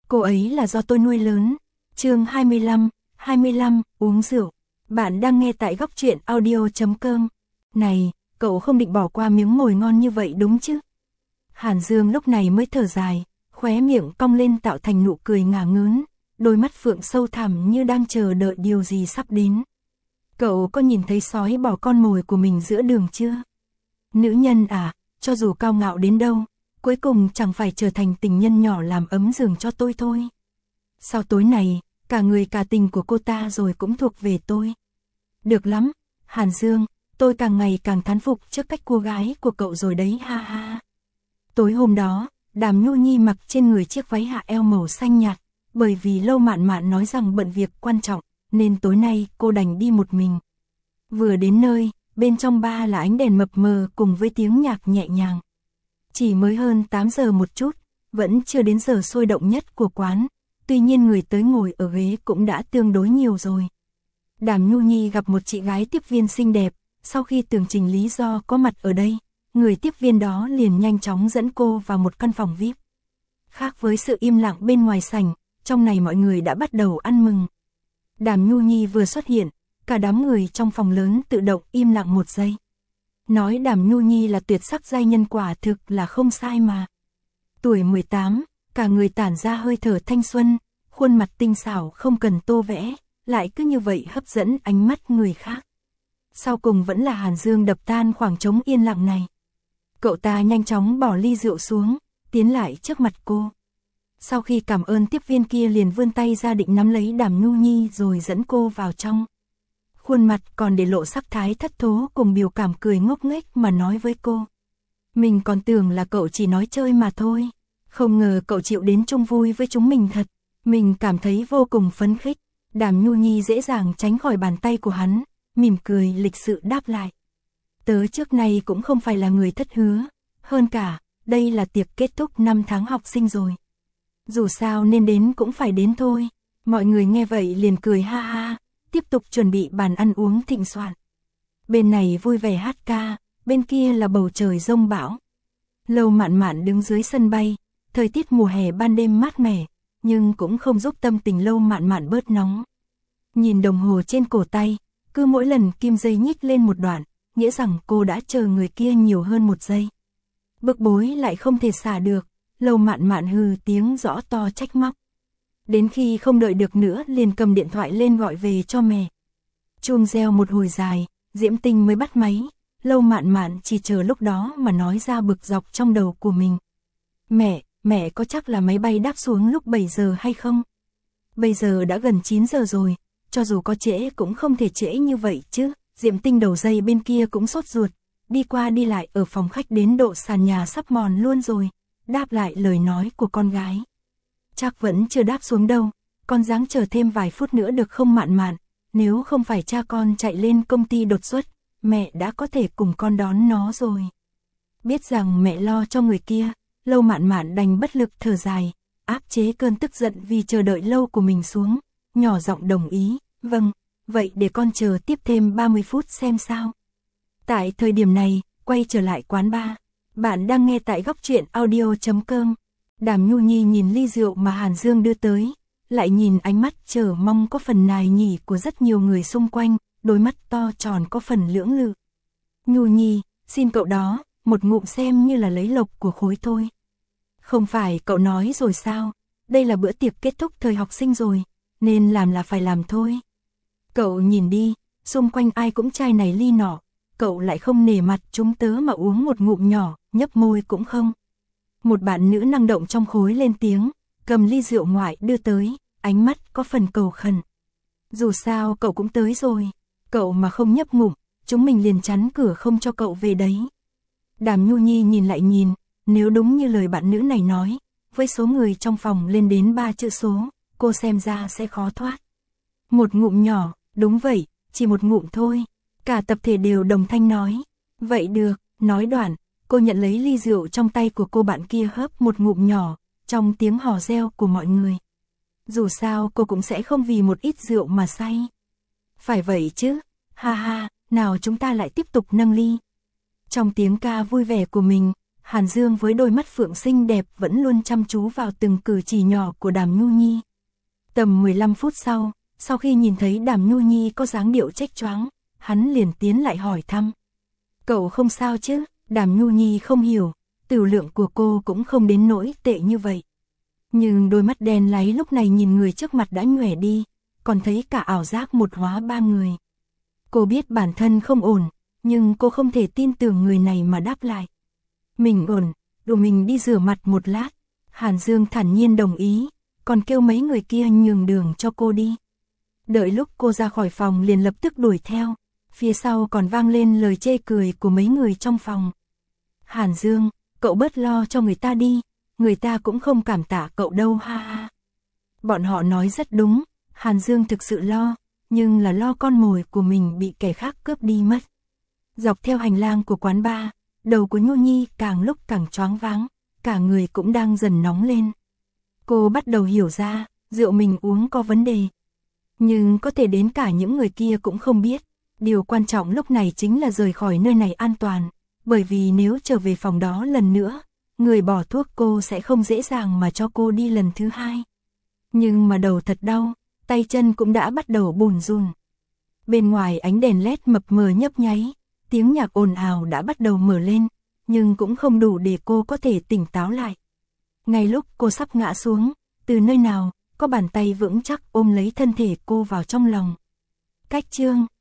cô ấy là do tôi nuôi lớn. Chương 25, uống rượu. Bạn đang nghe tại góc truyện audio.com. Này, cậu không định bỏ qua miếng mồi ngon như vậy đúng chứ? Hàn Dương lúc này mới thở dài, khóe miệng cong lên tạo thành nụ cười ngả ngớn, đôi mắt phượng sâu thẳm như đang chờ đợi điều gì sắp đến. Cậu có nhìn thấy sói bỏ con mồi của mình giữa đường chưa? Nữ nhân à, cho dù cao ngạo đến đâu, cuối cùng chẳng phải trở thành tình nhân nhỏ làm ấm giường cho tôi thôi. Sau tối này, cả người cả tình của cô ta rồi cũng thuộc về tôi. Được lắm, Hàn Dương, tôi càng ngày càng thán phục trước cách cô gái của cậu rồi đấy ha ha. Tối hôm đó, Đàm Nhu Nhi mặc trên người chiếc váy hạ eo màu xanh nhạt, bởi vì Lâu Mạn Mạn nói rằng bận việc quan trọng, nên tối nay cô đành đi một mình. Vừa đến nơi, bên trong bar là ánh đèn mập mờ cùng với tiếng nhạc nhẹ nhàng. Chỉ mới hơn 8 giờ một chút, vẫn chưa đến giờ sôi động nhất của quán, tuy nhiên người tới ngồi ở ghế cũng đã tương đối nhiều rồi. Đàm Nhu Nhi gặp một chị gái tiếp viên xinh đẹp, sau khi tường trình lý do có mặt ở đây, người tiếp viên đó liền nhanh chóng dẫn cô vào một căn phòng VIP. Khác với sự im lặng bên ngoài sảnh, trong này mọi người đã bắt đầu ăn mừng. Đàm Nhu Nhi vừa xuất hiện, cả đám người trong phòng lớn tự động im lặng một giây. Nói Đàm Nhu Nhi là tuyệt sắc giai nhân quả thực là không sai mà. Tuổi 18, cả người tản ra hơi thở thanh xuân, khuôn mặt tinh xảo không cần tô vẽ, lại cứ như vậy hấp dẫn ánh mắt người khác. Sau cùng vẫn là Hàn Dương đập tan khoảng trống yên lặng này. Cậu ta nhanh chóng bỏ ly rượu xuống, tiến lại trước mặt cô. Sau khi cảm ơn tiếp viên kia liền vươn tay ra định nắm lấy Đàm Nhu Nhi rồi dẫn cô vào trong. Khuôn mặt còn để lộ sắc thái thất thố cùng biểu cảm cười ngốc nghếch mà nói với cô. Mình còn tưởng là cậu chỉ nói chơi mà thôi. Không ngờ cậu chịu đến chung vui với chúng mình thật. Mình cảm thấy vô cùng phấn khích. Đàm Nhu Nhi dễ dàng tránh khỏi bàn tay của hắn, mỉm cười lịch sự đáp lại. Tớ trước nay cũng không phải là người thất hứa. Hơn cả, đây là tiệc kết thúc 5 tháng học sinh rồi. Dù sao nên đến cũng phải đến thôi. Mọi người nghe vậy liền cười ha ha, tiếp tục chuẩn bị bàn ăn uống thịnh soạn. Bên này vui vẻ hát ca, bên kia là bầu trời giông bão. Lâu Mạn Mạn đứng dưới sân bay, thời tiết mùa hè ban đêm mát mẻ, nhưng cũng không giúp tâm tình Lâu Mạn Mạn bớt nóng. Nhìn đồng hồ trên cổ tay, cứ mỗi lần kim dây nhích lên một đoạn, nghĩa rằng cô đã chờ người kia nhiều hơn một giây. Bực bối lại không thể xả được, Lâu Mạn Mạn hừ tiếng rõ to trách móc. Đến khi không đợi được nữa liền cầm điện thoại lên gọi về cho mẹ. Chuông reo một hồi dài, Diễm Tinh mới bắt máy. Lâu Mạn Mạn chỉ chờ lúc đó mà nói ra bực dọc trong đầu của mình. Mẹ có chắc là máy bay đáp xuống lúc 7 giờ hay không? Bây giờ đã gần 9 giờ rồi, cho dù có trễ cũng không thể trễ như vậy chứ. Diễm Tinh đầu dây bên kia cũng sốt ruột, đi qua đi lại ở phòng khách đến độ sàn nhà sắp mòn luôn rồi, đáp lại lời nói của con gái. Chắc vẫn chưa đáp xuống đâu, con ráng chờ thêm vài phút nữa được không Mạn Mạn, nếu không phải cha con chạy lên công ty đột xuất, mẹ đã có thể cùng con đón nó rồi. Biết rằng mẹ lo cho người kia, Lâu Mạn Mạn đành bất lực thở dài, áp chế cơn tức giận vì chờ đợi lâu của mình xuống, nhỏ giọng đồng ý, vâng, vậy để con chờ tiếp thêm 30 phút xem sao. Tại thời điểm này, quay trở lại quán bar, bạn đang nghe tại góc truyện audio.com. Đàm Nhu Nhi nhìn ly rượu mà Hàn Dương đưa tới, lại nhìn ánh mắt chờ mong có phần nài nhỉ của rất nhiều người xung quanh, đôi mắt to tròn có phần lưỡng lự. Nhu Nhi, xin cậu đó, một ngụm xem như là lấy lộc của khối thôi. Không phải cậu nói rồi sao, đây là bữa tiệc kết thúc thời học sinh rồi, nên làm là phải làm thôi. Cậu nhìn đi, xung quanh ai cũng chai này ly nọ, cậu lại không nể mặt chúng tớ mà uống một ngụm nhỏ, nhấp môi cũng không. Một bạn nữ năng động trong khối lên tiếng, cầm ly rượu ngoại đưa tới, ánh mắt có phần cầu khẩn. Dù sao cậu cũng tới rồi, cậu mà không nhấp ngụm, chúng mình liền chắn cửa không cho cậu về đấy. Đàm Nhu Nhi nhìn lại nhìn, nếu đúng như lời bạn nữ này nói, với số người trong phòng lên đến 3 chữ số, cô xem ra sẽ khó thoát. Một ngụm nhỏ, đúng vậy, chỉ một ngụm thôi. Cả tập thể đều đồng thanh nói. Vậy được, nói đoạn, cô nhận lấy ly rượu trong tay của cô bạn kia hớp một ngụm nhỏ, trong tiếng hò reo của mọi người. Dù sao cô cũng sẽ không vì một ít rượu mà say. Phải vậy chứ, ha ha, nào chúng ta lại tiếp tục nâng ly. Trong tiếng ca vui vẻ của mình, Hàn Dương với đôi mắt phượng xinh đẹp vẫn luôn chăm chú vào từng cử chỉ nhỏ của Đàm Nhu Nhi. Tầm 15 phút sau khi nhìn thấy Đàm Nhu Nhi có dáng điệu chếch choáng, hắn liền tiến lại hỏi thăm. Cậu không sao chứ? Đàm Nhu Nhi không hiểu, tiểu lượng của cô cũng không đến nỗi tệ như vậy. Nhưng đôi mắt đen láy lúc này nhìn người trước mặt đã nhòe đi, còn thấy cả ảo giác một hóa ba người. Cô biết bản thân không ổn, nhưng cô không thể tin tưởng người này mà đáp lại. Mình ổn, đủ mình đi rửa mặt một lát. Hàn Dương thản nhiên đồng ý, còn kêu mấy người kia nhường đường cho cô đi. Đợi lúc cô ra khỏi phòng liền lập tức đuổi theo, phía sau còn vang lên lời chê cười của mấy người trong phòng. Hàn Dương, cậu bớt lo cho người ta đi, người ta cũng không cảm tạ cậu đâu ha ha. Bọn họ nói rất đúng, Hàn Dương thực sự lo, nhưng là lo con mồi của mình bị kẻ khác cướp đi mất. Dọc theo hành lang của quán bar, đầu của Nhu Nhi càng lúc càng choáng váng, cả người cũng đang dần nóng lên. Cô bắt đầu hiểu ra, rượu mình uống có vấn đề. Nhưng có thể đến cả những người kia cũng không biết, điều quan trọng lúc này chính là rời khỏi nơi này an toàn, bởi vì nếu trở về phòng đó lần nữa, người bỏ thuốc cô sẽ không dễ dàng mà cho cô đi lần thứ hai. Nhưng mà đầu thật đau, tay chân cũng đã bắt đầu bùn rùn. Bên ngoài ánh đèn led mập mờ nhấp nháy, tiếng nhạc ồn ào đã bắt đầu mở lên, nhưng cũng không đủ để cô có thể tỉnh táo lại. Ngay lúc cô sắp ngã xuống, từ nơi nào, có bàn tay vững chắc ôm lấy thân thể cô vào trong lòng. Cách chương